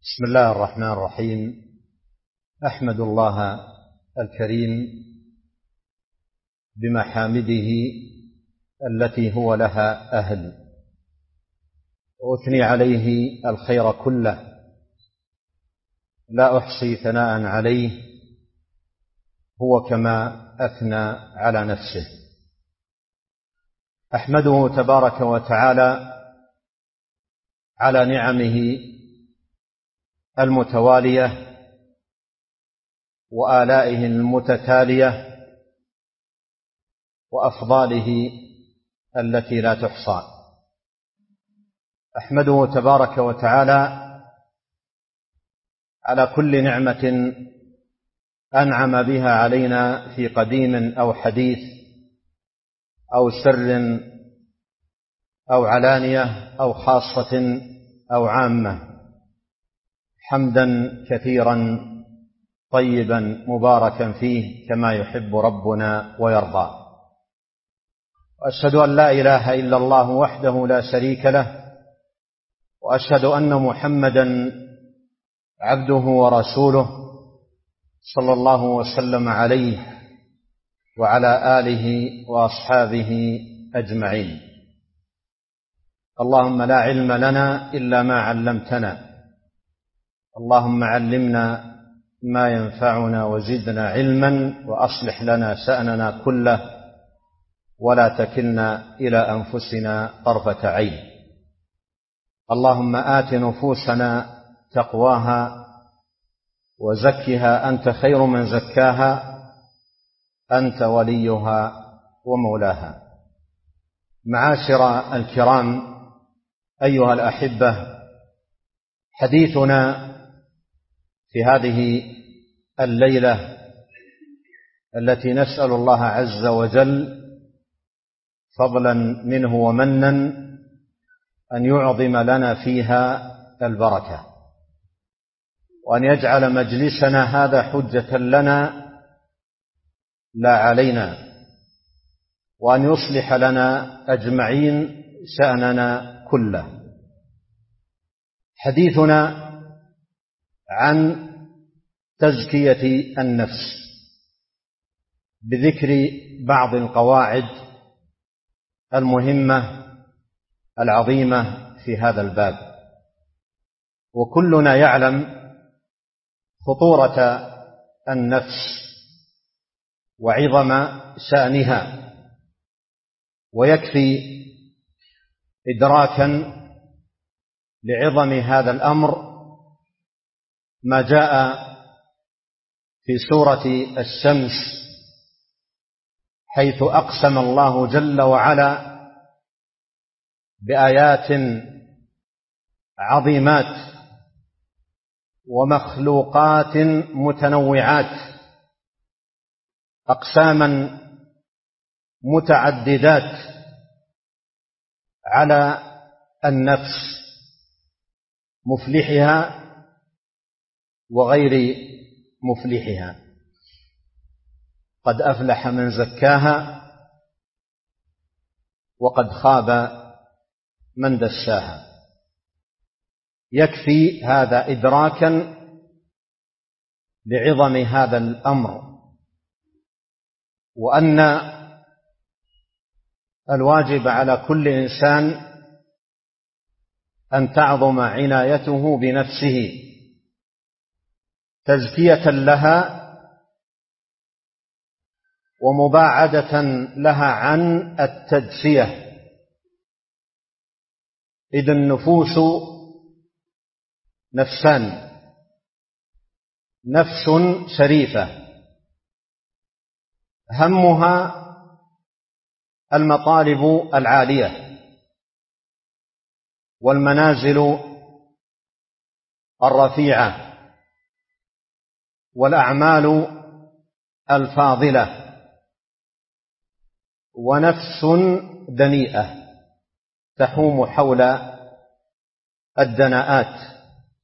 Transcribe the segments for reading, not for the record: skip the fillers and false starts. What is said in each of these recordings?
بسم الله الرحمن الرحيم. أحمد الله الكريم بمحامده التي هو لها أهل، وأثني عليه الخير كله، لا أحصي ثناء عليه هو كما أثنى على نفسه. أحمده تبارك وتعالى على نعمه المتوالية وآلائه المتتالية وأفضاله التي لا تحصى. أحمده تبارك وتعالى على كل نعمة أنعم بها علينا في قديم أو حديث أو سر أو علانية أو خاصة أو عامة، حمدا كثيرا طيبا مباركا فيه كما يحب ربنا ويرضى. وأشهد أن لا إله إلا الله وحده لا شريك له، وأشهد أن محمدا عبده ورسوله صلى الله وسلم عليه وعلى آله وأصحابه أجمعين. اللهم لا علم لنا إلا ما علمتنا، اللهم علمنا ما ينفعنا وزدنا علما، وأصلح لنا شأننا كله ولا تكلنا إلى أنفسنا طرفة عين. اللهم آت نفوسنا تقواها وزكها أنت خير من زكاها، أنت وليها ومولاها. معاشر الكرام، أيها الأحبة، حديثنا في هذه الليلة التي نسأل الله عز وجل فضلا منه ومنا أن يعظم لنا فيها البركة، وأن يجعل مجلسنا هذا حجة لنا لا علينا، وأن يصلح لنا أجمعين شأننا كله. حديثنا عن تزكية النفس بذكر بعض القواعد المهمة العظيمة في هذا الباب. وكلنا يعلم خطورة النفس وعظم شأنها، ويكفي إدراكا لعظم هذا الأمر ما جاء في سورة الشمس، حيث أقسم الله جل وعلا بآيات عظيمات ومخلوقات متنوعات، أقساما متعددات على النفس، مفلحها وغير مفلحها. قد أفلح من زكاها وقد خاب من دساها. يكفي هذا إدراكا لعظم هذا الأمر، وأن الواجب على كل إنسان أن تعظم عنايته بنفسه تزكية لها ومباعدة لها عن التدسية، إذ النفوس نفسان: نفس شريفة همها المطالب العالية والمنازل الرفيعة والأعمال الفاضلة، ونفس دنيئة تحوم حول الدناءات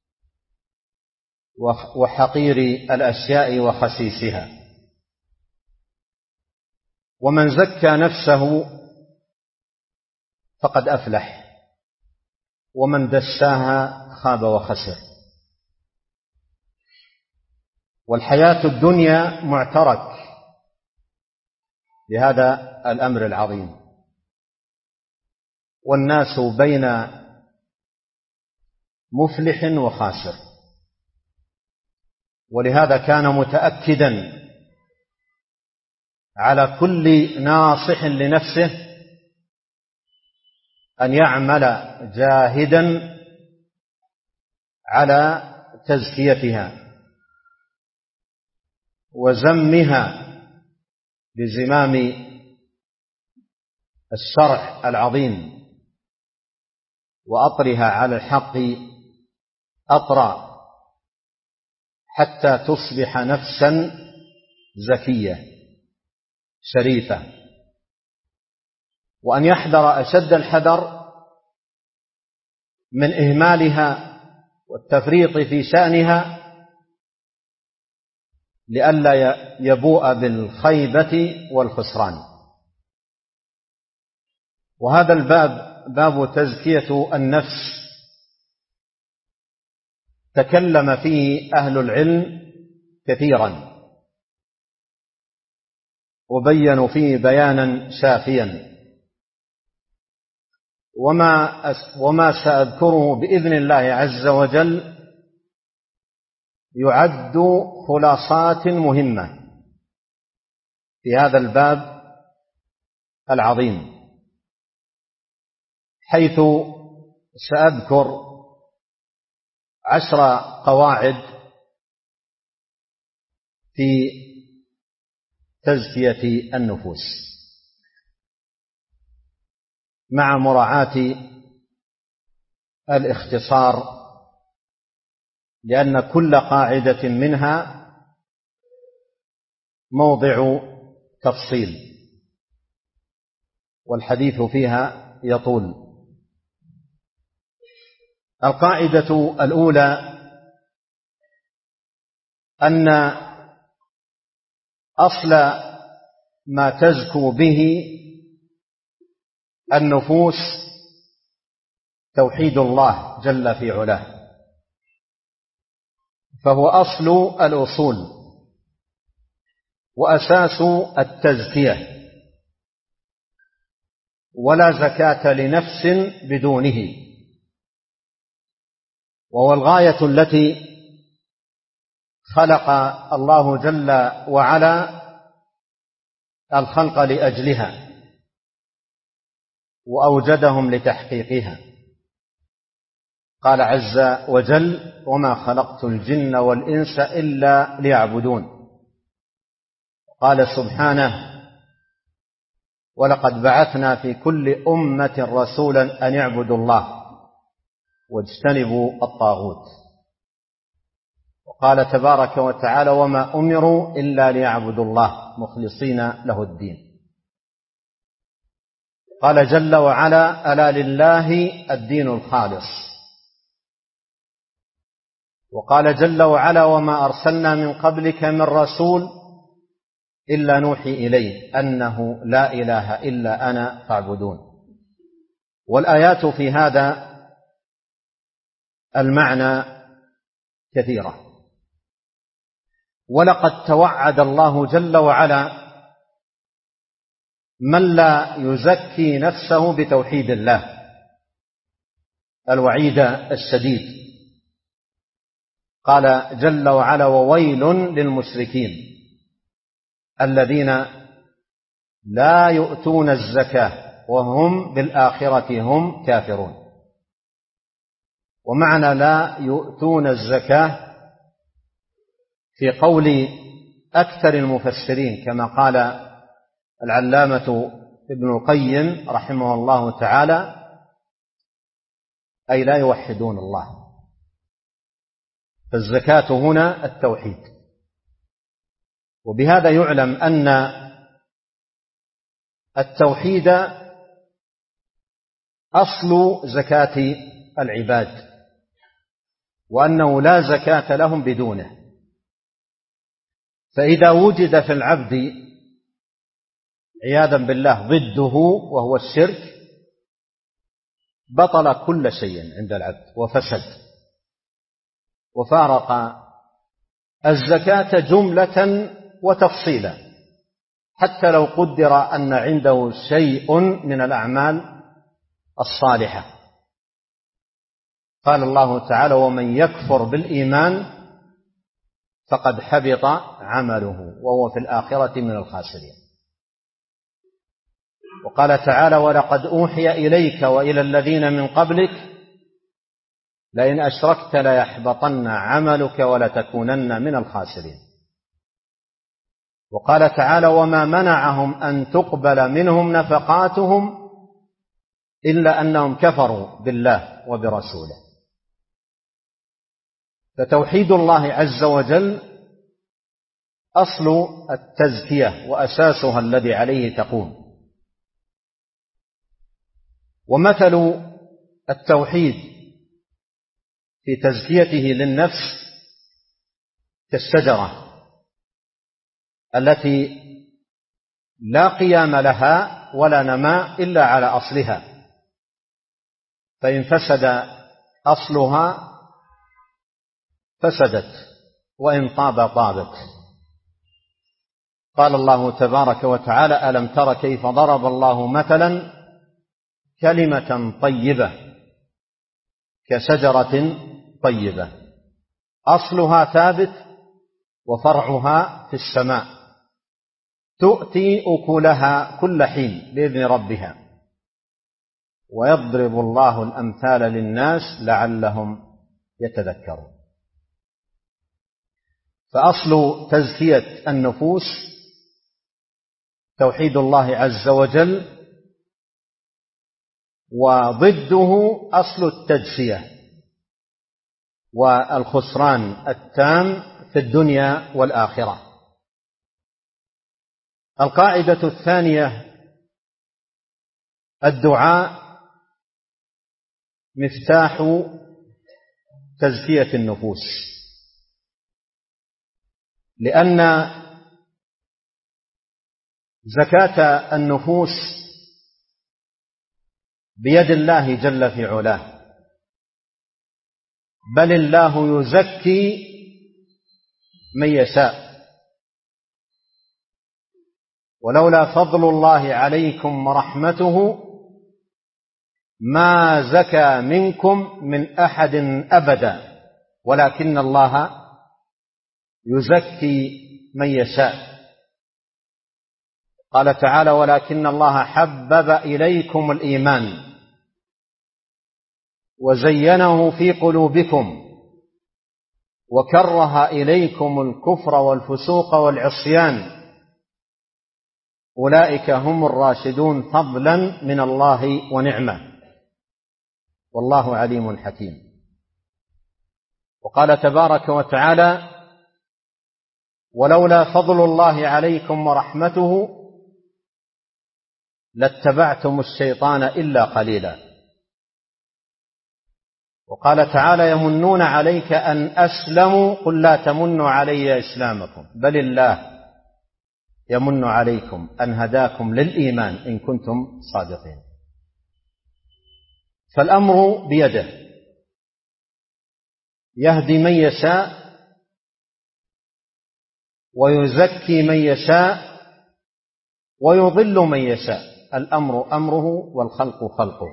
وحقير الأشياء وخسيسها. ومن زكى نفسه فقد أفلح، ومن دساها خاب وخسر. والحياة الدنيا معترك لهذا الأمر العظيم، والناس بين مفلح وخاسر، ولهذا كان متأكدا على كل ناصح لنفسه أن يعمل جاهدا على تزكيتها وزمها بزمام الشرع العظيم وأطرها على الحق أطرا حتى تصبح نفسا زكية شريفة، وأن يحذر أشد الحذر من إهمالها والتفريط في شأنها لئلا يبوء بالخيبة والخسران. وهذا الباب باب تزكية النفس تكلم فيه أهل العلم كثيرا وبينوا فيه بيانا شافيا، وما سأذكره بإذن الله عز وجل يعد خلاصات مهمة في هذا الباب العظيم، حيث سأذكر 10 قواعد في تزكية النفوس مع مراعاة الاختصار، لأن كل قاعدة منها موضع تفصيل والحديث فيها يطول. القاعدة الأولى أن أصل ما تزكو به النفوس توحيد الله جل في علاه، فهو أصل الأصول وأساس التزكية، ولا زكاة لنفس بدونه، وهو الغاية التي خلق الله جل وعلا الخلق لأجلها وأوجدهم لتحقيقها. قال عز وجل: وما خلقت الجن والإنس إلا ليعبدون. قال سبحانه: ولقد بعثنا في كل أمة رسولا أن يعبدوا الله واجتنبوا الطاغوت. وقال تبارك وتعالى: وما أمروا إلا ليعبدوا الله مخلصين له الدين. قال جل وعلا: ألا لله الدين الخالص. وقال جل وعلا: وما أرسلنا من قبلك من رسول إلا نوحي إليه أنه لا إله إلا أنا فاعبدون. والآيات في هذا المعنى كثيرة. ولقد توعد الله جل وعلا من لا يزكي نفسه بتوحيد الله الوعيد الشديد. قال جل وعلا: وويل للمشركين الذين لا يؤتون الزكاة وهم بالآخرة هم كافرون. ومعنى لا يؤتون الزكاة في قول أكثر المفسرين كما قال العلامة ابن القيم رحمه الله تعالى: أي لا يوحدون الله. فالزكاة هنا التوحيد. وبهذا يعلم أن التوحيد أصل زكاة العباد، وأنه لا زكاة لهم بدونه. فإذا وجد في العبد عياذا بالله ضده وهو الشرك بطل كل شيء عند العبد وفسد وفارق الزكاة جملة وتفصيلا، حتى لو قدر أن عنده شيء من الأعمال الصالحة. قال الله تعالى: ومن يكفر بالإيمان فقد حبط عمله وهو في الآخرة من الخاسرين. وقال تعالى: ولقد أوحي إليك وإلى الذين من قبلك لئن أشركت ليحبطن عملك ولتكونن من الخاسرين. وقال تعالى: وما منعهم أن تقبل منهم نفقاتهم إلا أنهم كفروا بالله وبرسوله. فتوحيد الله عز وجل أصل التزكية وأساسها الذي عليه تقوم. ومثل التوحيد في تزكيته للنفس كالشجرة التي لا قيام لها ولا نماء إلا على أصلها، فإن فسد أصلها فسدت وإن طاب طابت. قال الله تبارك وتعالى: ألم تر كيف ضرب الله مثلا كلمة طيبة كشجرة طيبة أصلها ثابت وفرعها في السماء تؤتي أكلها كل حين بإذن ربها ويضرب الله الأمثال للناس لعلهم يتذكرون. فأصل تزكية النفوس توحيد الله عز وجل، وضده أصل التجسية والخسران التام في الدنيا والآخرة. القاعدة الثانية: الدعاء مفتاح تزكية النفوس، لأن زكاة النفوس بيد الله جل في علاه، بل الله يزكي من يشاء. ولولا فضل الله عليكم ورحمته ما زكى منكم من أحد أبدا ولكن الله يزكي من يشاء. قال تعالى: ولكن الله حبب إليكم الإيمان وزينه في قلوبكم وكره إليكم الكفر والفسوق والعصيان أولئك هم الراشدون فضلا من الله ونعمة والله عليم حكيم. وقال تبارك وتعالى: ولولا فضل الله عليكم ورحمته لاتبعتم الشيطان إلا قليلا. وقال تعالى: يمنون عليك أن أسلموا قل لا تمنوا علي إسلامكم بل الله يمن عليكم أن هداكم للإيمان إن كنتم صادقين. فالأمر بيده، يهدي من يشاء ويزكي من يشاء ويضل من يشاء. الأمر أمره والخلق خلقه.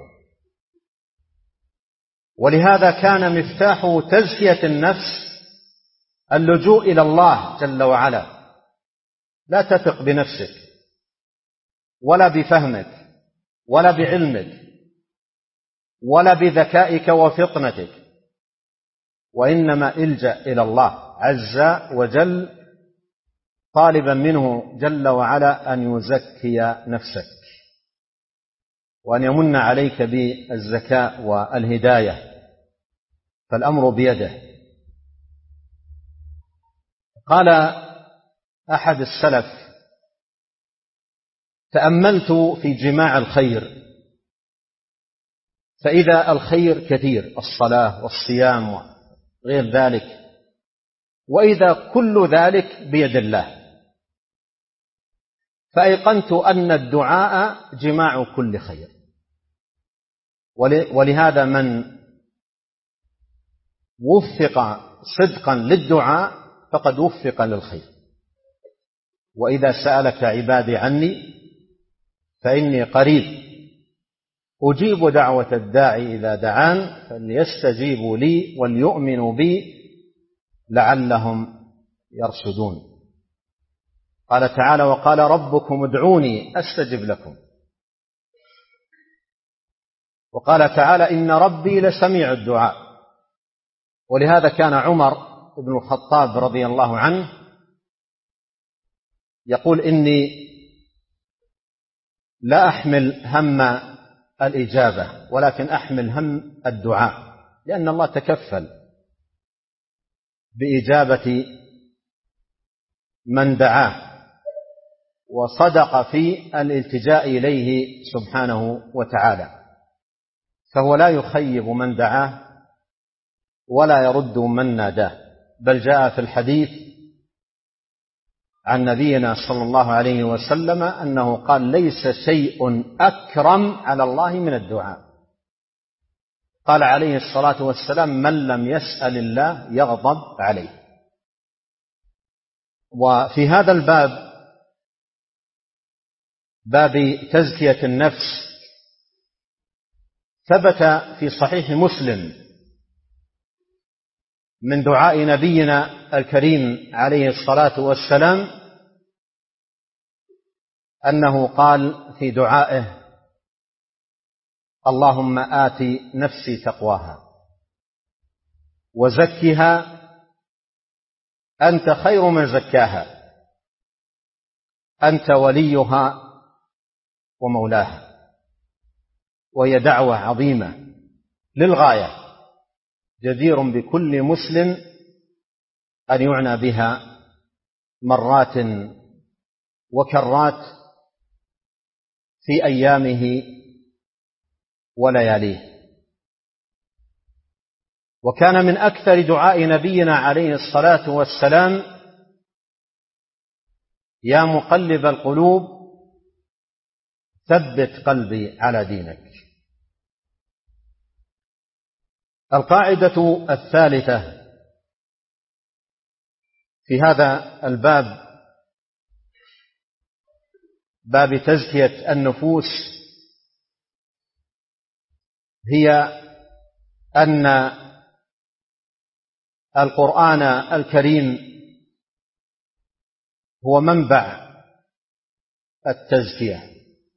ولهذا كان مفتاح تزكية النفس اللجوء إلى الله جل وعلا. لا تثق بنفسك ولا بفهمك ولا بعلمك ولا بذكائك وفطنتك، وإنما الجأ إلى الله عز وجل طالبا منه جل وعلا أن يزكي نفسك وأن يمن عليك بالزكاة والهداية، فالأمر بيده. قال أحد السلف: تأملت في جماع الخير فإذا الخير كثير، الصلاة والصيام وغير ذلك، وإذا كل ذلك بيد الله، فأيقنت أن الدعاء جماع كل خير. ولهذا من وفق صدقا للدعاء فقد وفق للخير. وإذا سألك عبادي عني فإني قريب أجيب دعوة الداعي إذا دعان فليستجيبوا لي وليؤمنوا بي لعلهم يرشدون. قال تعالى: وقال ربكم ادعوني أستجب لكم. وقال تعالى: إن ربي لسميع الدعاء. ولهذا كان عمر بن الخطاب رضي الله عنه يقول: إني لا أحمل هم الإجابة ولكن أحمل هم الدعاء، لأن الله تكفل بإجابة من دعاه وصدق في الالتجاء إليه سبحانه وتعالى، فهو لا يخيب من دعاه ولا يرد من ناداه. بل جاء في الحديث عن نبينا صلى الله عليه وسلم أنه قال: ليس شيء أكرم على الله من الدعاء. قال عليه الصلاة والسلام: من لم يسأل الله يغضب عليه. وفي هذا الباب، باب تزكية النفس، ثبت في صحيح مسلم من دعاء نبينا الكريم عليه الصلاة والسلام أنه قال في دعائه: اللهم آت نفسي تقواها وزكها أنت خير من زكاها أنت وليها ومولاها. وهي دعوة عظيمة للغاية، جدير بكل مسلم أن يعنى بها مرات وكرات في أيامه ولياليه. وكان من أكثر دعاء نبينا عليه الصلاة والسلام: يا مقلب القلوب ثبت قلبي على دينك. القاعدة الثالثة في هذا الباب، باب تزكية النفوس، هي أن القرآن الكريم هو منبع التزكية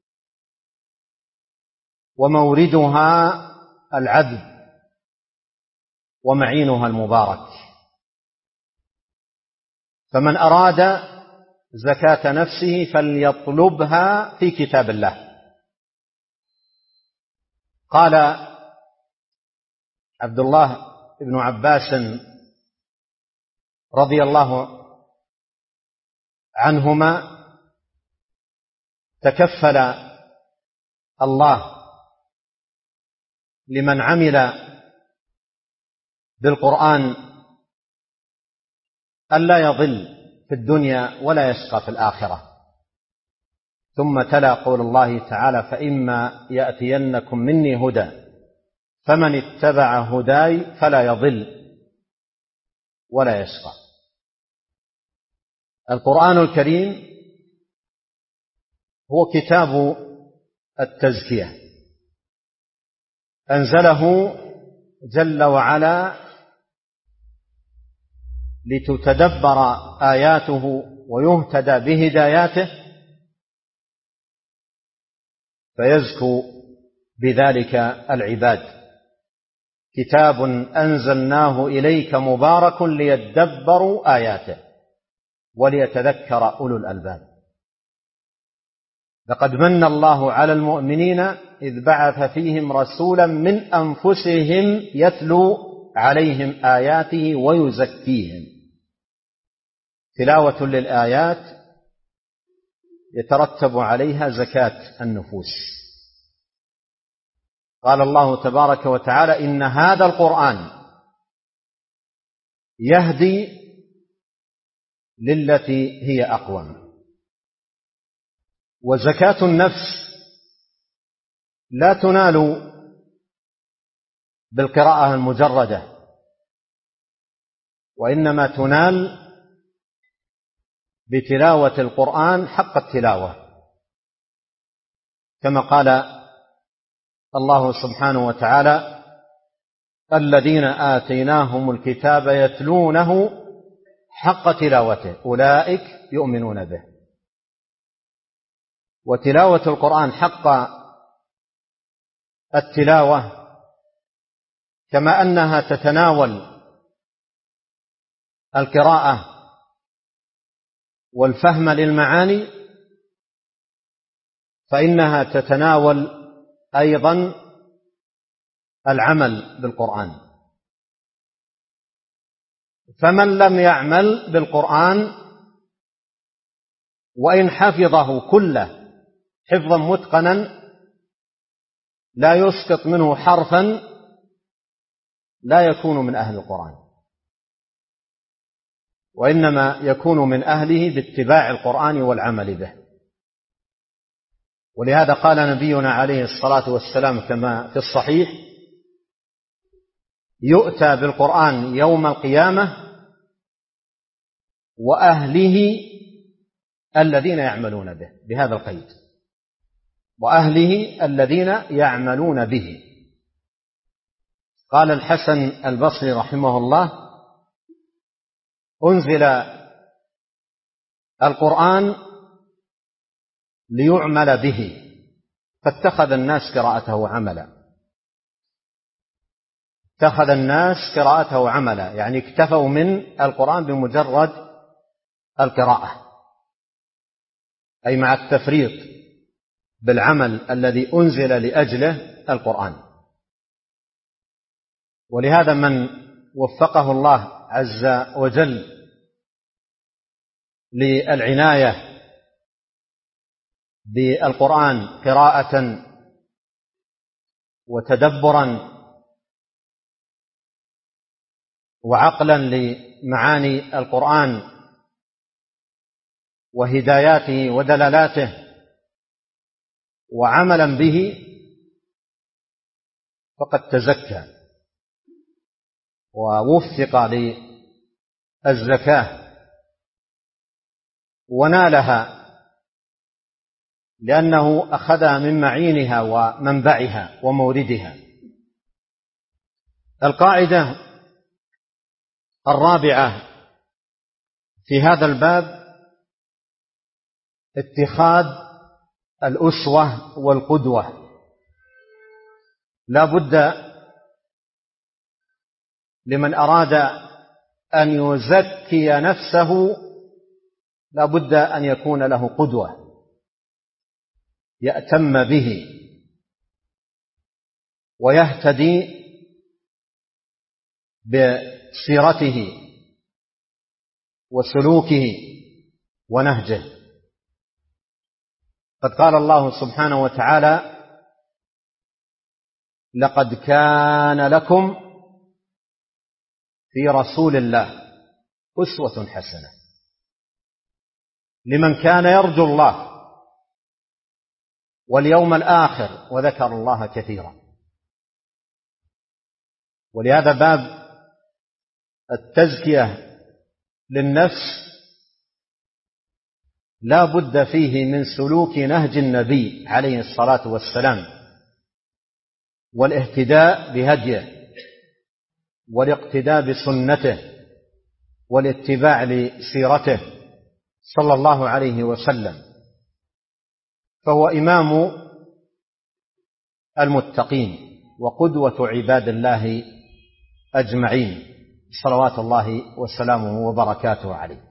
وموردها العذب ومعينها المبارك. فمن أراد زكاة نفسه فليطلبها في كتاب الله. قال عبد الله بن عباس رضي الله عنهما: تكفل الله لمن عمل بالقرآن ألا يضل في الدنيا ولا يشقى في الآخرة. ثم تلا قول الله تعالى: فإما يأتينكم مني هدى فمن اتبع هداي فلا يضل ولا يشقى. القرآن الكريم هو كتاب التزكية، أنزله جل وعلا لتتدبر آياته ويهتدى بهداياته فيزكو بذلك العباد. كتاب أنزلناه إليك مبارك ليدبروا آياته وليتذكر أولو الألباب. لقد من الله على المؤمنين إذ بعث فيهم رسولا من أنفسهم يتلو عليهم آياته ويزكيهم. تلاوة للآيات يترتب عليها زكاة النفوس. قال الله تبارك وتعالى: إن هذا القرآن يهدي للتي هي أقوم. وزكاة النفس لا تنال بالقراءة المجردة، وإنما تنال بتلاوة القرآن حق التلاوة، كما قال الله سبحانه وتعالى: الذين آتيناهم الكتاب يتلونه حق تلاوته أولئك يؤمنون به. وتلاوة القرآن حق التلاوة كما أنها تتناول القراءة والفهم للمعاني، فإنها تتناول أيضا العمل بالقرآن. فمن لم يعمل بالقرآن وإن حفظه كله حفظا متقنا لا يسقط منه حرفا لا يكون من أهل القرآن، وإنما يكون من أهله باتباع القرآن والعمل به. ولهذا قال نبينا عليه الصلاة والسلام كما في الصحيح: يؤتى بالقرآن يوم القيامة وأهله الذين يعملون به، بهذا القيد: وأهله الذين يعملون به. قال الحسن البصري رحمه الله: أنزل القرآن ليعمل به فاتخذ الناس قراءته عملا. اتخذ الناس قراءته عملا، يعني اكتفوا من القرآن بمجرد القراءة، أي مع التفريط بالعمل الذي أنزل لأجله القرآن. ولهذا من وفقه الله عز وجل للعناية بالقرآن قراءة وتدبرا وعقلا لمعاني القرآن وهداياته ودلالاته وعملا به، فقد تزكى ووفق للزكاة ونالها، لأنه أخذها من معينها ومنبعها وموردها. القاعدة الرابعة في هذا الباب اتخاذ الأسوة والقدوة. لا بد لمن أراد أن يزكي نفسه لا بد أن يكون له قدوة يأتم به ويهتدي بسيرته وسلوكه ونهجه. قد قال الله سبحانه وتعالى: لقد كان لكم في رسول الله أسوة حسنة لمن كان يرجو الله واليوم الآخر وذكر الله كثيرا. ولهذا باب التزكية للنفس لا بد فيه من سلوك نهج النبي عليه الصلاة والسلام والاهتداء بهديه والاقتداء بسنته والاتباع لسيرته صلى الله عليه وسلم، فهو إمام المتقين وقدوة عباد الله أجمعين صلوات الله وسلامه وبركاته عليه.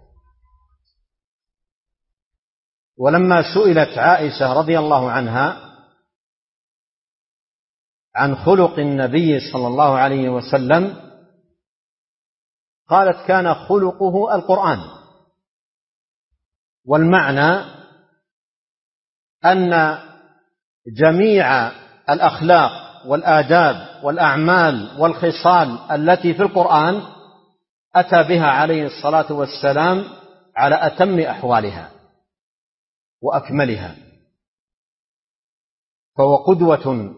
ولما سئلت عائشة رضي الله عنها عن خلق النبي صلى الله عليه وسلم قالت: كان خلقه القرآن. والمعنى أن جميع الأخلاق والآداب والأعمال والخصال التي في القرآن أتى بها عليه الصلاة والسلام على أتم أحوالها وأكملها، فهو قدوة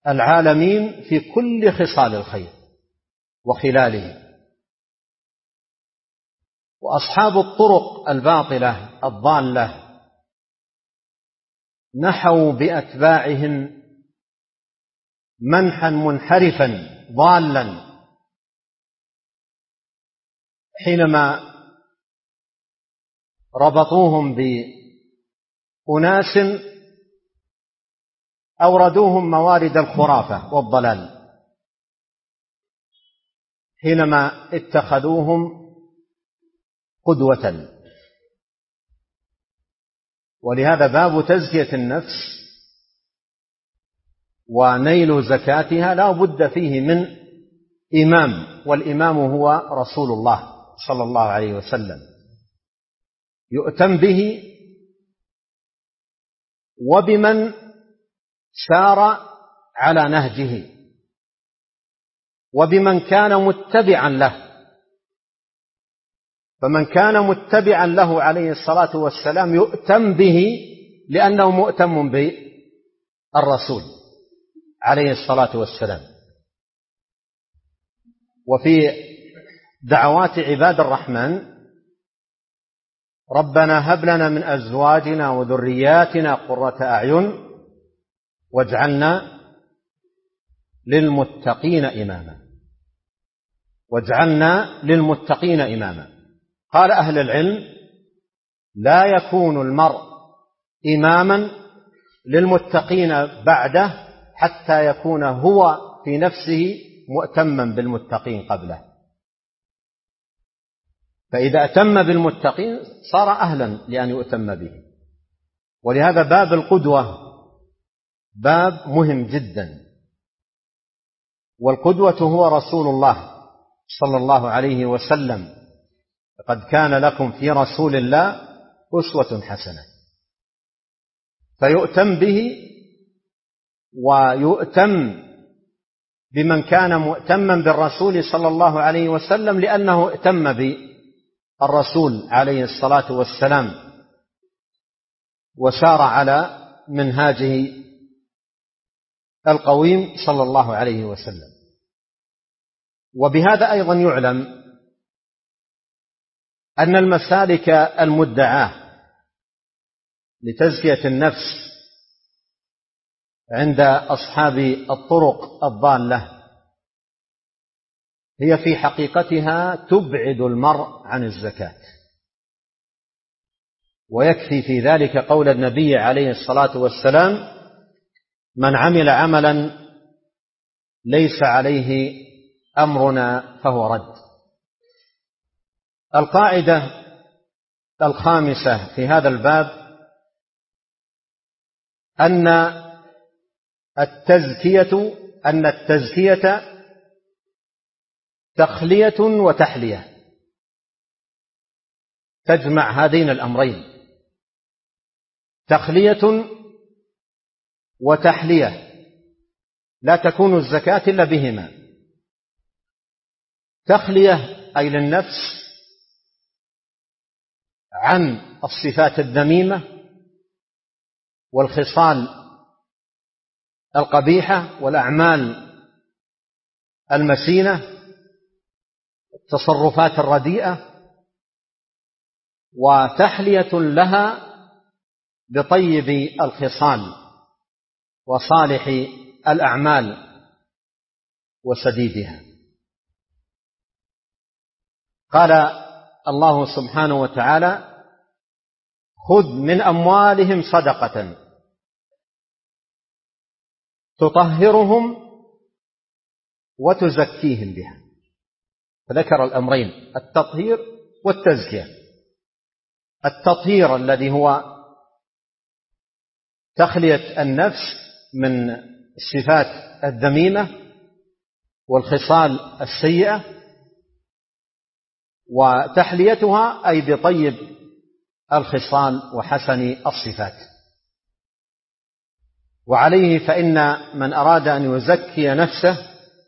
للعالمين في كل خصال الخير وخلاله. وأصحاب الطرق الباطلة الضالة نحوا بأتباعهم منحا منحرفا ضالا حينما ربطوهم بأناس أوردوهم موارد الخرافة والضلال، حينما اتخذوهم قدوة. ولهذا باب تزكية النفس ونيل زكاتها لا بد فيه من إمام، والإمام هو رسول الله صلى الله عليه وسلم، يؤتم به وبمن سار على نهجه وبمن كان متبعا له. فمن كان متبعا له عليه الصلاة والسلام يؤتم به لأنه مؤتم بالرسول عليه الصلاة والسلام. وفي دعوات عباد الرحمن: ربنا هب لنا من أزواجنا وذرياتنا قرة أعين واجعلنا للمتقين إماما، واجعلنا للمتقين إماما. قال أهل العلم: لا يكون المرء إماما للمتقين بعده حتى يكون هو في نفسه مؤتما بالمتقين قبله، فإذا أتم بالمتقين صار أهلا لأن يؤتم به. ولهذا باب القدوة باب مهم جدا، والقدوة هو رسول الله صلى الله عليه وسلم: لقد كان لكم في رسول الله أسوة حسنة. فيؤتم به ويؤتم بمن كان مؤتما بالرسول صلى الله عليه وسلم لأنه ائتم بالرسول عليه الصلاة والسلام وسار على منهاجه القويم صلى الله عليه وسلم. وبهذا أيضا يعلم أن المسالك المدعاة لتزكية النفس عند أصحاب الطرق الضالة هي في حقيقتها تبعد المرء عن الزكاة. ويكفي في ذلك قول النبي عليه الصلاة والسلام: من عمل عملا ليس عليه أمرنا فهو رد. القاعدة الخامسة في هذا الباب أن التزكية تخلية وتحلية، تجمع هذين الأمرين: تخلية وتحلية، لا تكون الزكاة إلا بهما. تخلية أي للنفس عن الصفات الذميمة والخصال القبيحة والأعمال المسينة، التصرفات الرديئة. وتحلية لها بطيب الخصال وصالح الأعمال وسديدها. قال الله سبحانه وتعالى: خذ من أموالهم صدقة تطهرهم وتزكيهم بها. فذكر الأمرين: التطهير والتزكية. التطهير الذي هو تخلية النفس من الصفات الذميمة والخصال السيئة، وتحليتها أي بطيب الخصال وحسن الصفات. وعليه فإن من أراد أن يزكي نفسه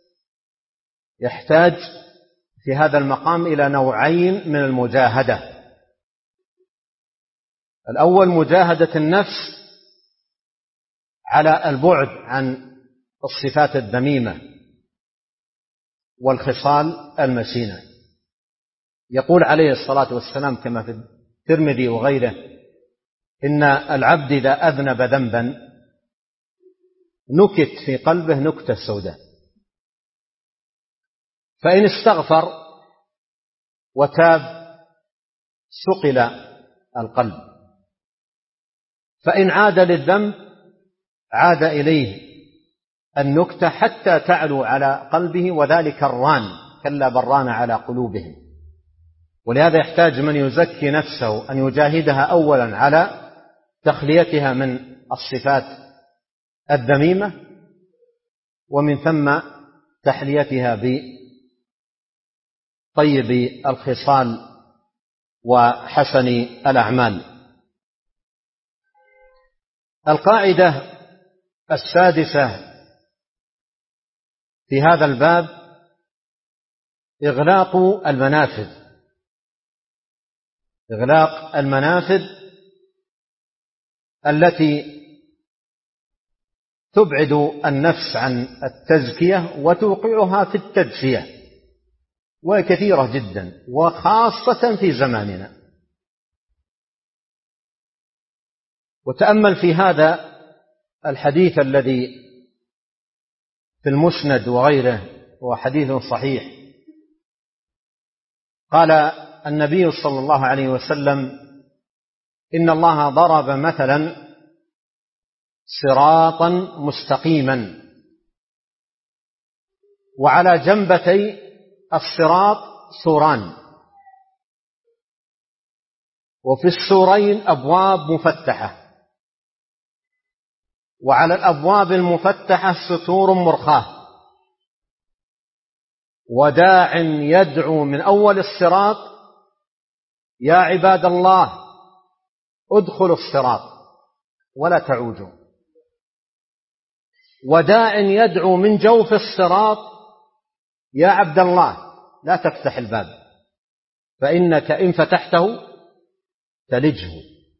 يحتاج في هذا المقام إلى نوعين من المجاهدة: الأول مجاهدة النفس على البعد عن الصفات الذميمة والخصال المسينة، يقول عليه الصلاة والسلام كما في الترمذي وغيره: إن العبد إذا أذنب ذنبا نكت في قلبه نكتة سوداء، فإن استغفر وتاب سقل القلب، فإن عاد للذنب عاد إليه النكتة حتى تعلو على قلبه، وذلك الران، كلا بران على قلوبهم. ولهذا يحتاج من يزكي نفسه أن يجاهدها أولا على تخليتها من الصفات الذميمة، ومن ثم تحليتها بطيب الخصال وحسن الأعمال. القاعدة السادسة في هذا الباب إغلاق المنافذ. إغلاق المنافذ التي تبعد النفس عن التزكية وتوقعها في التدسية، وهي كثيرة جدا وخاصة في زماننا. وتأمل في هذا الحديث الذي في المسند وغيره، وحديث صحيح. قال النبي صلى الله عليه وسلم: إن الله ضرب مثلا صراطا مستقيما، وعلى جنبتي الصراط سوران، وفي السورين أبواب مفتحة، وعلى الأبواب المفتحة ستور مرخاة، وداع يدعو من أول الصراط: يا عباد الله ادخلوا الصراط ولا تعوجوا. وداع يدعو من جوف الصراط: يا عبد الله لا تفتح الباب، فإنك إن فتحته تلجه.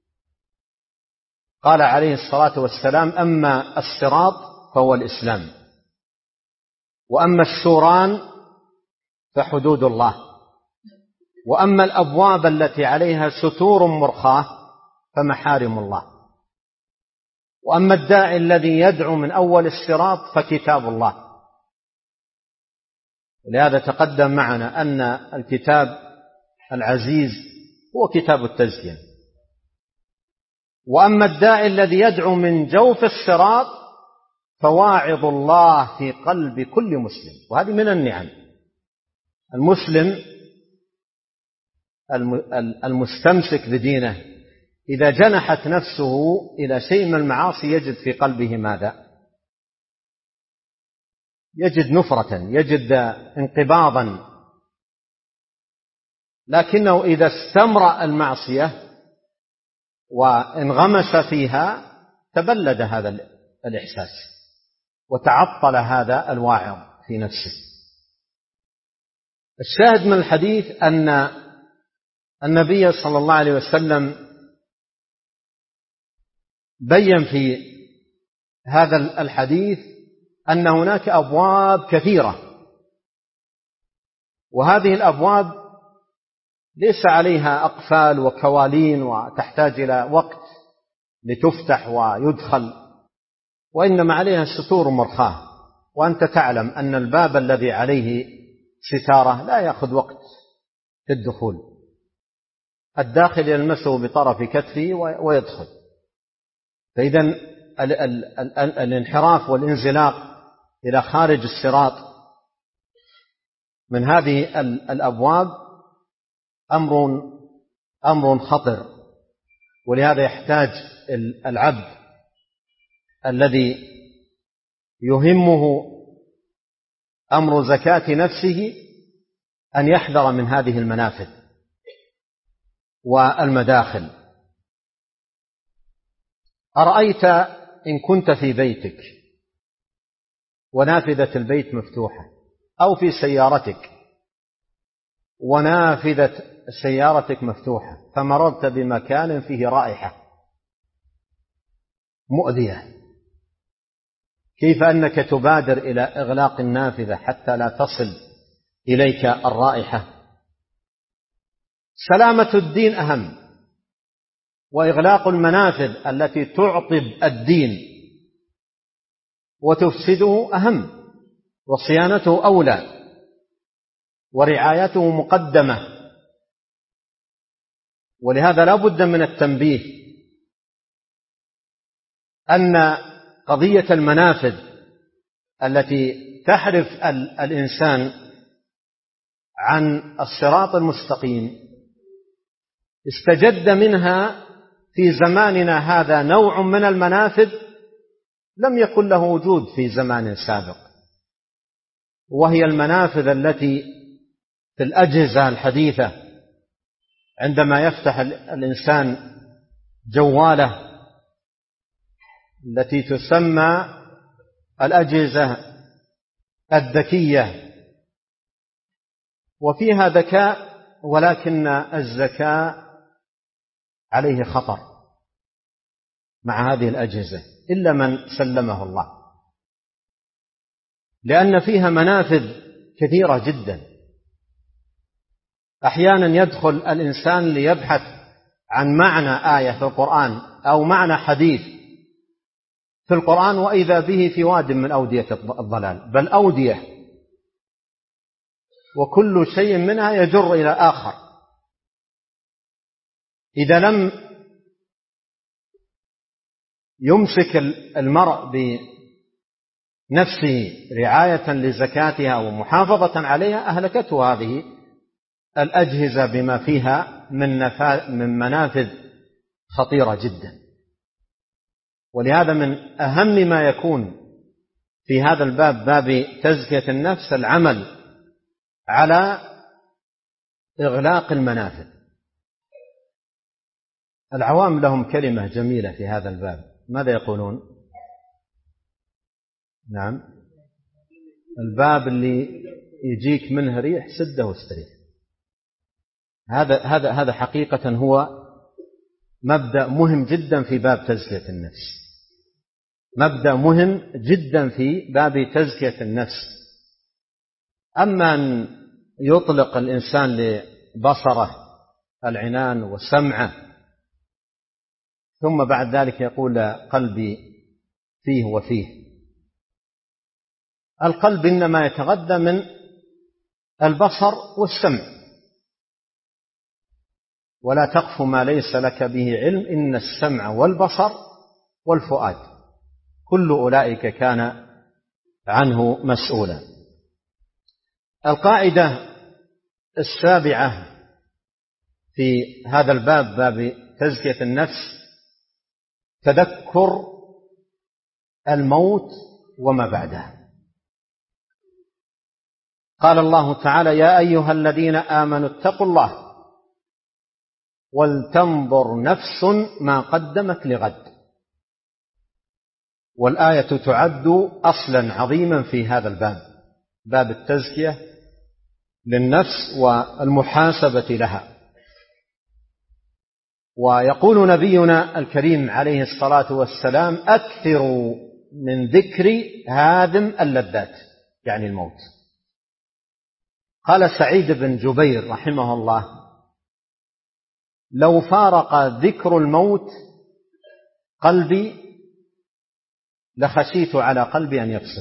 قال عليه الصلاة والسلام: أما الصراط فهو الإسلام، وأما السوران فحدود الله، وأما الأبواب التي عليها ستور مرخاة فمحارم الله، وأما الداعي الذي يدعو من أول الصراط فكتاب الله. ولهذا تقدم معنا أن الكتاب العزيز هو كتاب التزكية. وأما الداعي الذي يدعو من جوف الصراط فواعظ الله في قلب كل مسلم. وهذه من النعم. المسلم المستمسك بدينه إذا جنحت نفسه إلى شيء من المعاصي يجد في قلبه ماذا؟ يجد نفرة، يجد انقباضا. لكنه إذا استمرأ المعصية وانغمس فيها تبلد هذا الإحساس وتعطل هذا الواعظ في نفسه. الشاهد من الحديث أن النبي صلى الله عليه وسلم بيّن في هذا الحديث أن هناك أبواب كثيرة، وهذه الأبواب ليس عليها أقفال وكوالين وتحتاج إلى وقت لتفتح ويدخل، وإنما عليها ستور مرخاة. وأنت تعلم أن الباب الذي عليه ستارة لا يأخذ وقت في الدخول، الداخل يلمسه بطرف كتفه ويدخل. فإذا الانحراف والانزلاق إلى خارج الصراط من هذه الأبواب أمر خطر. ولهذا يحتاج العبد الذي يهمه أمر زكاة نفسه أن يحذر من هذه المنافذ والمداخل. أرأيت إن كنت في بيتك ونافذة البيت مفتوحة، أو في سيارتك ونافذة سيارتك مفتوحة، فمررت بمكان فيه رائحة مؤذية، كيف أنك تبادر إلى إغلاق النافذة حتى لا تصل إليك الرائحة؟ سلامة الدين أهم، وإغلاق المنافذ التي تعطب الدين وتفسده أهم، وصيانته أولى، ورعايته مقدمة. ولهذا لا بد من التنبيه أن قضية المنافذ التي تحرف الإنسان عن الصراط المستقيم استجد منها في زماننا هذا نوع من المنافذ لم يكن له وجود في زمان سابق، وهي المنافذ التي في الأجهزة الحديثة. عندما يفتح الإنسان جواله التي تسمى الأجهزة الذكية، وفيها ذكاء، ولكن الذكاء عليه خطر مع هذه الأجهزة إلا من سلمه الله، لأن فيها منافذ كثيرة جدا. أحيانا يدخل الإنسان ليبحث عن معنى آية في القرآن أو معنى حديث في القرآن، وإذا به في واد من أودية الضلال، بل أودية، وكل شيء منها يجر إلى آخر. إذا لم يمسك المرء بنفسه رعاية لزكاتها ومحافظة عليها أهلكته هذه الأجهزة بما فيها من منافذ خطيرة جدا. ولهذا من أهم ما يكون في هذا الباب، باب تزكية النفس، العمل على إغلاق المنافذ. العوام لهم كلمة جميلة في هذا الباب، ماذا يقولون؟ نعم، الباب اللي يجيك منه ريح سده واستريح. هذا حقيقة هو مبدأ مهم جدا في باب تزكية النفس، مبدأ مهم جدا في باب تزكية النفس. أما أن يطلق الإنسان لبصره العنان وسمعه، ثم بعد ذلك يقول قلبي فيه وفيه، القلب إنما يتغذى من البصر والسمع. ولا تقف ما ليس لك به علم، إن السمع والبصر والفؤاد كل أولئك كان عنه مسؤولا. القاعدة السابعة في هذا الباب، باب تزكية النفس، تذكر الموت وما بعده. قال الله تعالى: يا أيها الذين آمنوا اتقوا الله ولتنظر نفس ما قدمت لغد. والآية تعد أصلا عظيما في هذا الباب، باب التزكية للنفس والمحاسبة لها. ويقول نبينا الكريم عليه الصلاة والسلام: أكثروا من ذكر هادم اللذات، يعني الموت. قال سعيد بن جبير رحمه الله: لو فارق ذكر الموت قلبي لخشيت على قلبي أن يفسد.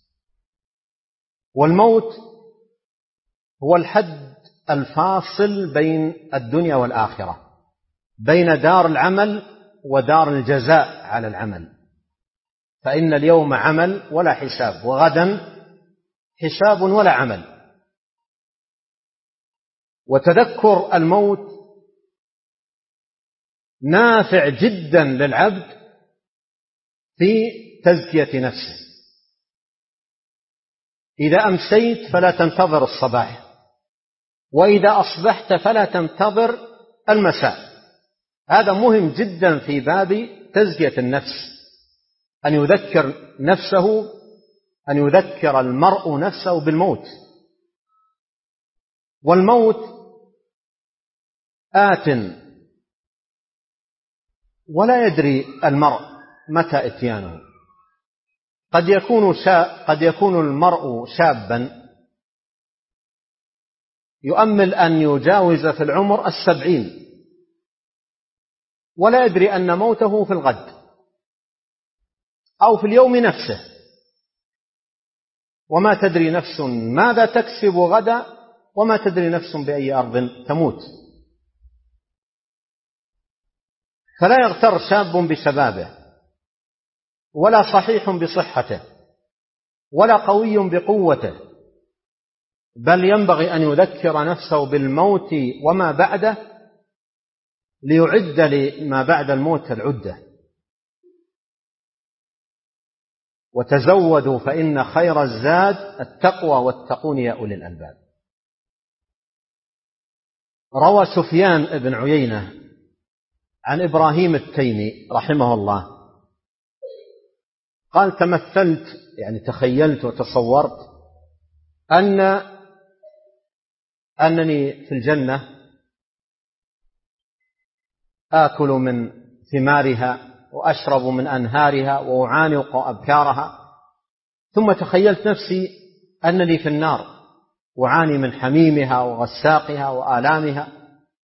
والموت هو الحد الفاصل بين الدنيا والآخرة، بين دار العمل ودار الجزاء على العمل. فإن اليوم عمل ولا حساب، وغدا حساب ولا عمل. وتذكر الموت نافع جدا للعبد في تزكية نفسه. إذا أمسيت فلا تنتظر الصباح، وإذا أصبحت فلا تنتظر المساء. هذا مهم جدا في باب تزكية النفس، أن يذكر نفسه، أن يذكر المرء نفسه بالموت. والموت آت ولا يدري المرء متى إتيانه. قد يكون المرء شابا يؤمل أن يجاوز في العمر 70 ولا يدري أن موته في الغد أو في اليوم نفسه، وما تدري نفس ماذا تكسب غدا، وما تدري نفس بأي أرض تموت. فلا يغتر شاب بشبابه، ولا صحيح بصحته، ولا قوي بقوته، بل ينبغي أن يذكر نفسه بالموت وما بعده ليعد لما بعد الموت العدة. وتزودوا فإن خير الزاد التقوى واتقون يا أولي الألباب. روى سفيان بن عيينة عن إبراهيم التيمي رحمه الله قال: تمثلت، يعني تخيلت وتصورت أنني في الجنة آكل من ثمارها وأشرب من أنهارها وأعانق أبكارها، ثم تخيلت نفسي أنني في النار أعاني من حميمها وغساقها وآلامها،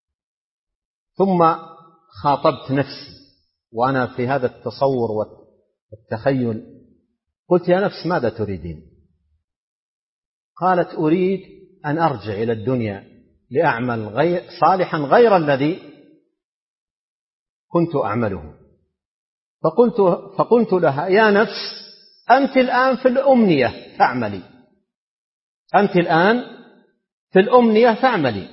ثم خاطبت نفسي وأنا في هذا التصور والتخيل، قلت: يا نفس ماذا تريدين؟ قالت: أريد أن أرجع إلى الدنيا لأعمل صالحا غير الذي كنت أعمله. فقلت لها: يا نفس أنت الآن في الأمنية فاعملي، أنت الآن في الأمنية فاعملي.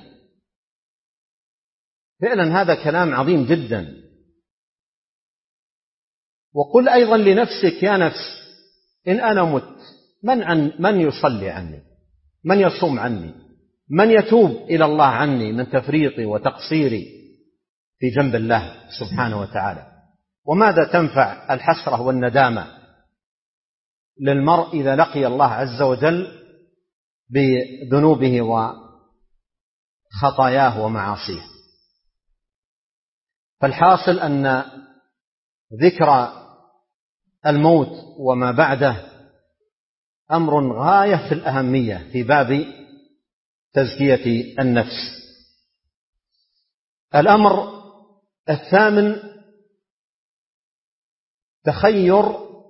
فعلا هذا كلام عظيم جدا. وقل أيضا لنفسك: يا نفس إن أنا مت من يصلي عني، من يصوم عني، من يتوب إلى الله عني من تفريطي وتقصيري في جنب الله سبحانه وتعالى؟ وماذا تنفع الحسرة والندامة للمرء إذا لقي الله عز وجل بذنوبه وخطاياه ومعاصيه؟ فالحاصل أن ذكر الموت وما بعده أمر غاية في الأهمية في باب تزكية النفس. الأمر الثامن: تخير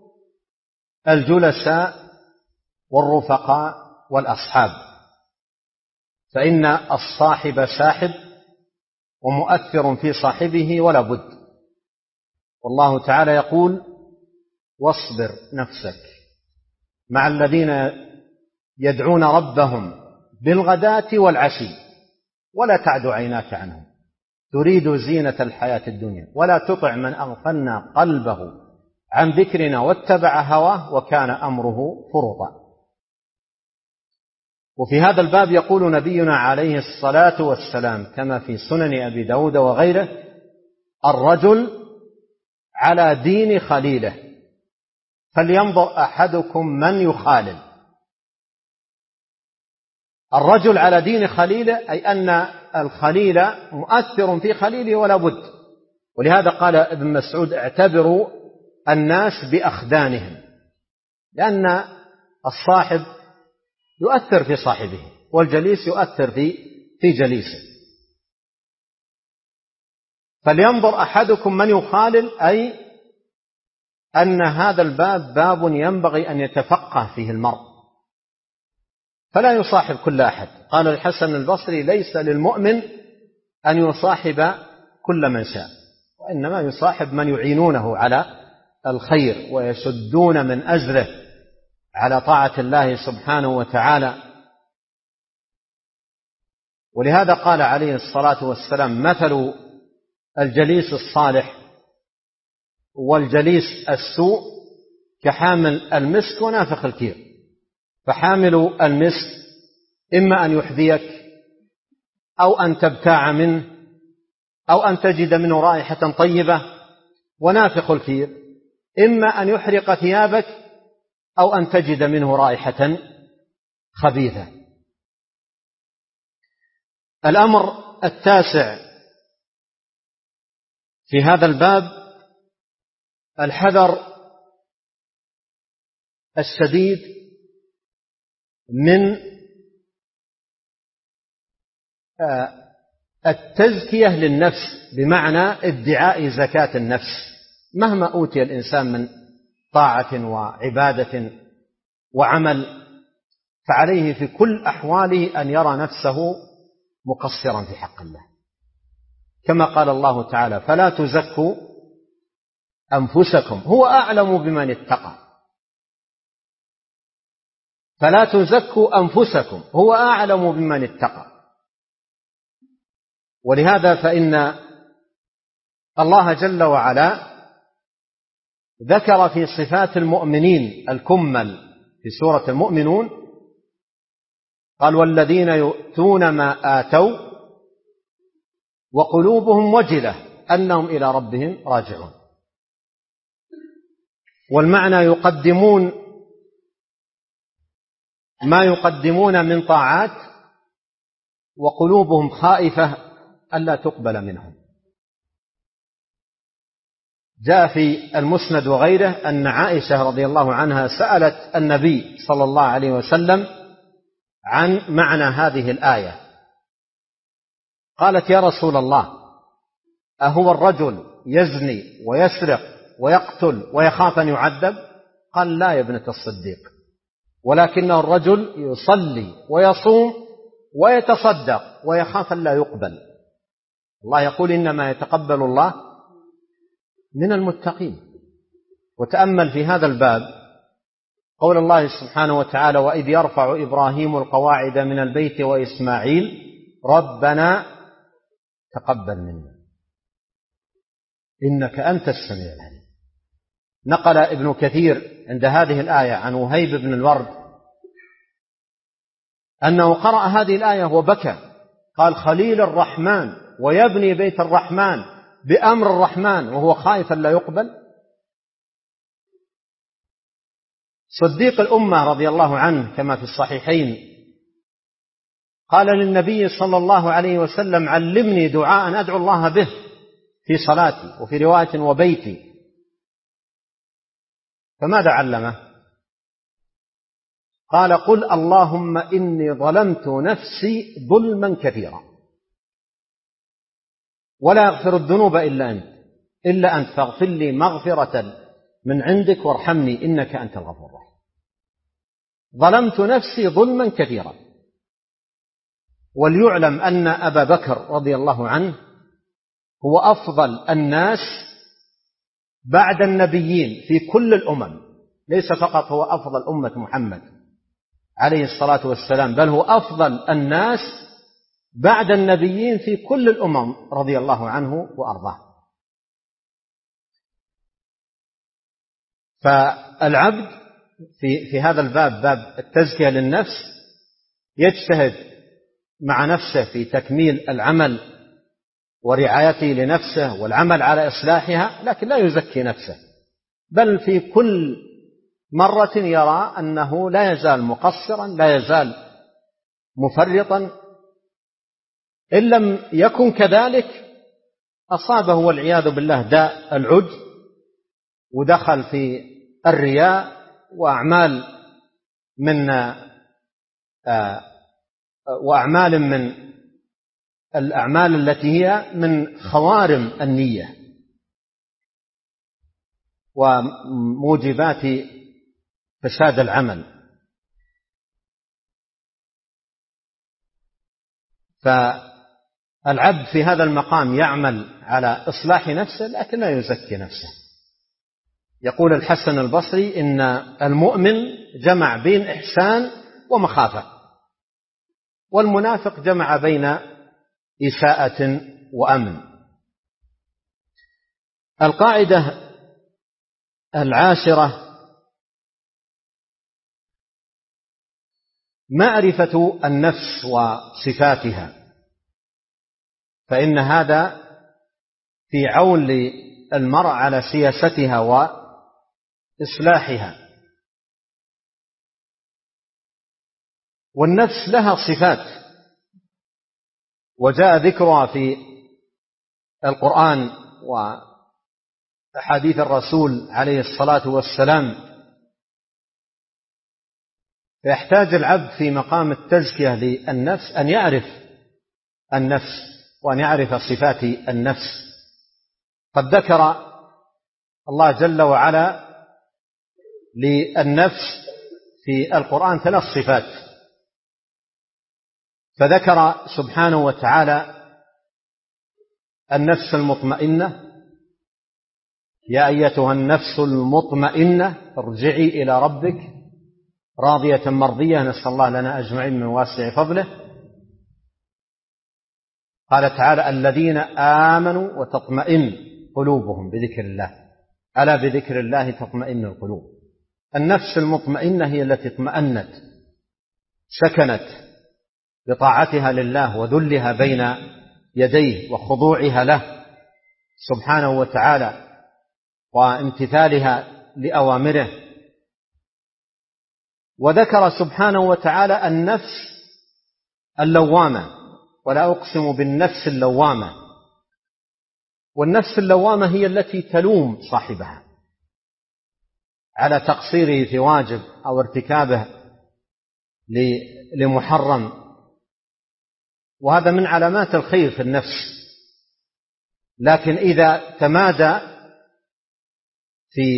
الجلساء والرفقاء والأصحاب، فإن الصاحب ساحب ومؤثر في صاحبه ولا بد. والله تعالى يقول: واصبر نفسك مع الذين يدعون ربهم بالغداة والعشي ولا تعد عيناك عنهم تريد زينة الحياة الدنيا ولا تطع من أغفلنا قلبه عن ذكرنا واتبع هواه وكان أمره فرطا. وفي هذا الباب يقول نبينا عليه الصلاة والسلام كما في سنن أبي داود وغيره: الرجل على دين خليله فلينظر أحدكم من يخالل. الرجل على دين خليله أي أن الخليل مؤثر في خليله ولا بد. ولهذا قال ابن مسعود: اعتبروا الناس بأخدانهم، لأن الصاحب يؤثر في صاحبه والجليس يؤثر في جليسه. فلينظر أحدكم من يخالل، أي أن هذا الباب باب ينبغي أن يتفقه فيه المرء، فلا يصاحب كل أحد. قال الحسن البصري: ليس للمؤمن أن يصاحب كل من شاء، وإنما يصاحب من يعينونه على الخير ويسدون من أجره على طاعة الله سبحانه وتعالى. ولهذا قال عليه الصلاة والسلام: مثل الجليس الصالح والجليس السوء كحامل المسك ونافخ الكير. فحامل المسك إما أن يحذيك أو أن تبتاع منه أو أن تجد منه رائحة طيبة، ونافخ الكير إما أن يحرق ثيابك أو أن تجد منه رائحة خبيثة. الأمر التاسع في هذا الباب الحذر الشديد من التزكية للنفس بمعنى ادعاء زكاة النفس. مهما أوتي الإنسان من طاعة وعبادة وعمل فعليه في كل أحواله أن يرى نفسه مقصرا في حق الله، كما قال الله تعالى: فلا تزكوا أنفسكم هو أعلم بمن اتقى. فلا تزكوا أنفسكم هو أعلم بمن اتقى. ولهذا فإن الله جل وعلا ذكر في صفات المؤمنين الكمل في سورة المؤمنون، قال: والذين يؤتون ما آتوا وقلوبهم وجلة أنهم إلى ربهم راجعون. والمعنى يقدمون ما يقدمون من طاعات وقلوبهم خائفة ألا تقبل منهم. جاء في المسند وغيره أن عائشة رضي الله عنها سألت النبي صلى الله عليه وسلم عن معنى هذه الآية، قالت: يا رسول الله، أهو الرجل يزني ويسرق ويقتل ويخاف أن يعذب؟ قال: لا يا ابنة الصديق، ولكنه الرجل يصلي ويصوم ويتصدق ويخاف أن لا يقبل. الله يقول: إنما يتقبل الله من المتقين. وتأمل في هذا الباب قول الله سبحانه وتعالى: وإذ يرفع إبراهيم القواعد من البيت وإسماعيل ربنا تقبل منا إنك أنت السميع العليم. نقل ابن كثير عند هذه الآية عن وهيب بن الورد أنه قرأ هذه الآية وبكى، قال: خليل الرحمن ويبني بيت الرحمن بأمر الرحمن وهو خائف لا يقبل. صديق الأمة رضي الله عنه كما في الصحيحين قال للنبي صلى الله عليه وسلم: علمني دعاء أدعو الله به في صلاتي، وفي رواية وبيتي. فماذا علمه؟ قال: قل اللهم إني ظلمت نفسي ظلما كثيرا ولا يغفر الذنوب إلا أنت فاغفر لي مغفرة من عندك وارحمني إنك أنت الغفور الرحيم. ظلمت نفسي ظلما كثيرا. وليعلم أن أبا بكر رضي الله عنه هو أفضل الناس بعد النبيين في كل الأمم، ليس فقط هو أفضل أمة محمد عليه الصلاة والسلام، بل هو أفضل الناس بعد النبيين في كل الأمم رضي الله عنه وأرضاه. فالعبد في هذا الباب، باب التزكية للنفس، يجتهد مع نفسه في تكميل العمل ورعايته لنفسه والعمل على إصلاحها، لكن لا يزكي نفسه، بل في كل مرة يرى أنه لا يزال مقصرا، لا يزال مفرطا. إن لم يكن كذلك أصابه والعياذ بالله داء العجب، ودخل في الرياء وأعمال من الأعمال التي هي من خوارم النية وموجبات فساد العمل. فالعبد في هذا المقام يعمل على إصلاح نفسه لكن لا يزكي نفسه. يقول الحسن البصري: إن المؤمن جمع بين إحسان ومخافة، والمنافق جمع بين إساءة وأمن. القاعدة 10: معرفة النفس وصفاتها، فإن هذا في عون للمرء على سياستها وإصلاحها. والنفس لها صفات وجاء ذكرها في القرآن وأحاديث الرسول عليه الصلاة والسلام. فيحتاج العبد في مقام التزكية للنفس أن يعرف النفس وأن يعرف صفات النفس. قد ذكر الله جل وعلا للنفس في القرآن 3 صفات، فذكر سبحانه وتعالى النفس المطمئنة: يا أيتها النفس المطمئنة ارجعي إلى ربك راضية مرضية. نسأل الله لنا أجمعين من واسع فضله. قال تعالى: الذين آمنوا وتطمئن قلوبهم بذكر الله، ألا بذكر الله تطمئن القلوب. النفس المطمئنة هي التي اطمأنت، سكنت بطاعتها لله وذلها بين يديه وخضوعها له سبحانه وتعالى وامتثالها لأوامره. وذكر سبحانه وتعالى النفس اللوامة: ولا أقسم بالنفس اللوامة. والنفس اللوامة هي التي تلوم صاحبها على تقصيره في واجب أو ارتكابه لمحرم، وهذا من علامات الخير في النفس. لكن إذا تمادى في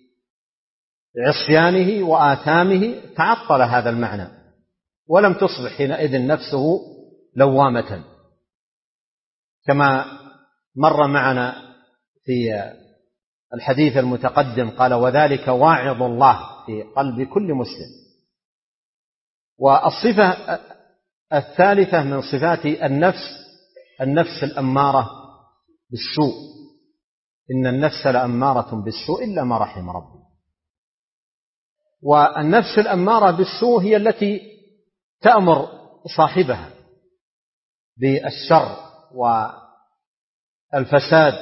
عصيانه وآثامه تعطل هذا المعنى، ولم تصبح حينئذ نفسه لوامة، كما مر معنا في الحديث المتقدم. قال: وذلك واعظ الله في قلب كل مسلم. والصفة الثالثة من صفات النفس الأمارة بالسوء: إن النفس لأمارة بالسوء إلا ما رحم ربي. والنفس الأمارة بالسوء هي التي تأمر صاحبها بالشر والفساد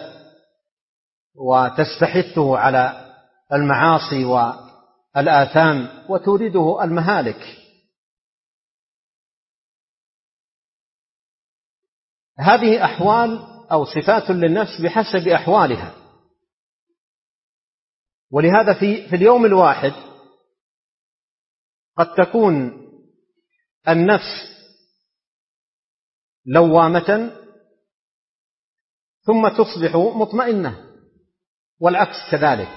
وتستحثه على المعاصي والآثام وتورده المهالك. هذه أحوال أو صفات للنفس بحسب أحوالها. ولهذا في اليوم الواحد قد تكون النفس لوامة ثم تصبح مطمئنة، والعكس كذلك،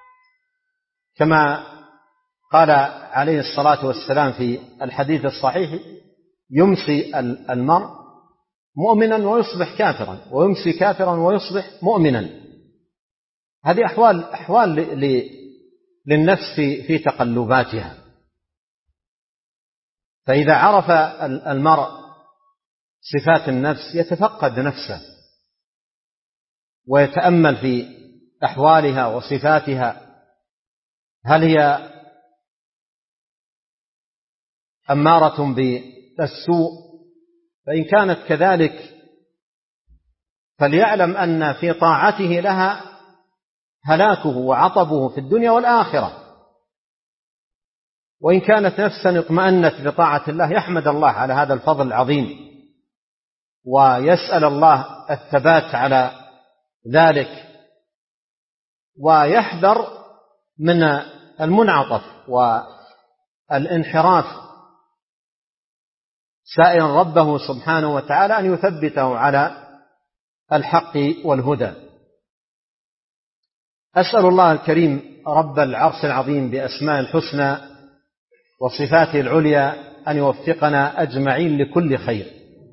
كما قال عليه الصلاة والسلام في الحديث الصحيح: يمسي المرء مؤمنا ويصبح كافرا، ويمسي كافرا ويصبح مؤمنا. هذه أحوال للنفس في تقلباتها. فإذا عرف المرء صفات النفس يتفقد نفسه ويتأمل في أحوالها وصفاتها، هل هي أمارة بالسوء؟ فإن كانت كذلك فليعلم أن في طاعته لها هلاكه وعطبه في الدنيا والآخرة. وإن كانت نفسا اطمأنت بطاعة الله يحمد الله على هذا الفضل العظيم ويسأل الله الثبات على ذلك، ويحذر من المنعطف والانحراف، سائلا ربه سبحانه وتعالى أن يثبته على الحق والهدى. أسأل الله الكريم رب العرش العظيم بأسماء الحسنى وصفاته العليا أن يوفقنا أجمعين لكل خير.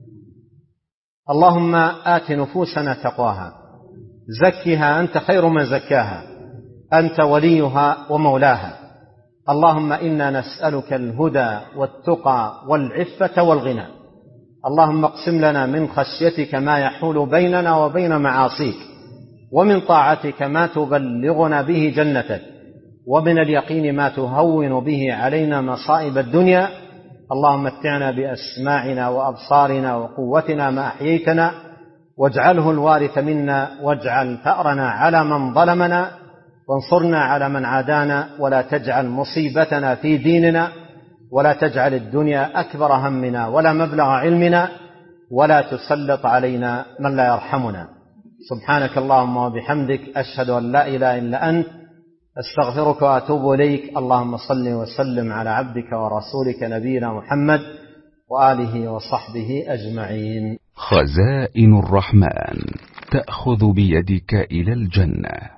اللهم آت نفوسنا تقواها، زكها أنت خير من زكاها، أنت وليها ومولاها. اللهم إنا نسألك الهدى والتقى والعفة والغنى. اللهم اقسم لنا من خشيتك ما يحول بيننا وبين معاصيك، ومن طاعتك ما تبلغنا به جنتك، ومن اليقين ما تهون به علينا مصائب الدنيا. اللهم متعنا بأسماعنا وأبصارنا وقوتنا ما أحييتنا، واجعله الوارث منا، واجعل ثأرنا على من ظلمنا، وانصرنا على من عادانا، ولا تجعل مصيبتنا في ديننا، ولا تجعل الدنيا أكبر همنا ولا مبلغ علمنا، ولا تسلط علينا من لا يرحمنا. سبحانك اللهم وبحمدك، أشهد أن لا إله إلا أنت، أستغفرك وأتوب إليك. اللهم صل وسلم على عبدك ورسولك نبينا محمد وآله وصحبه أجمعين. خزائن الرحمن تأخذ بيدك إلى الجنة.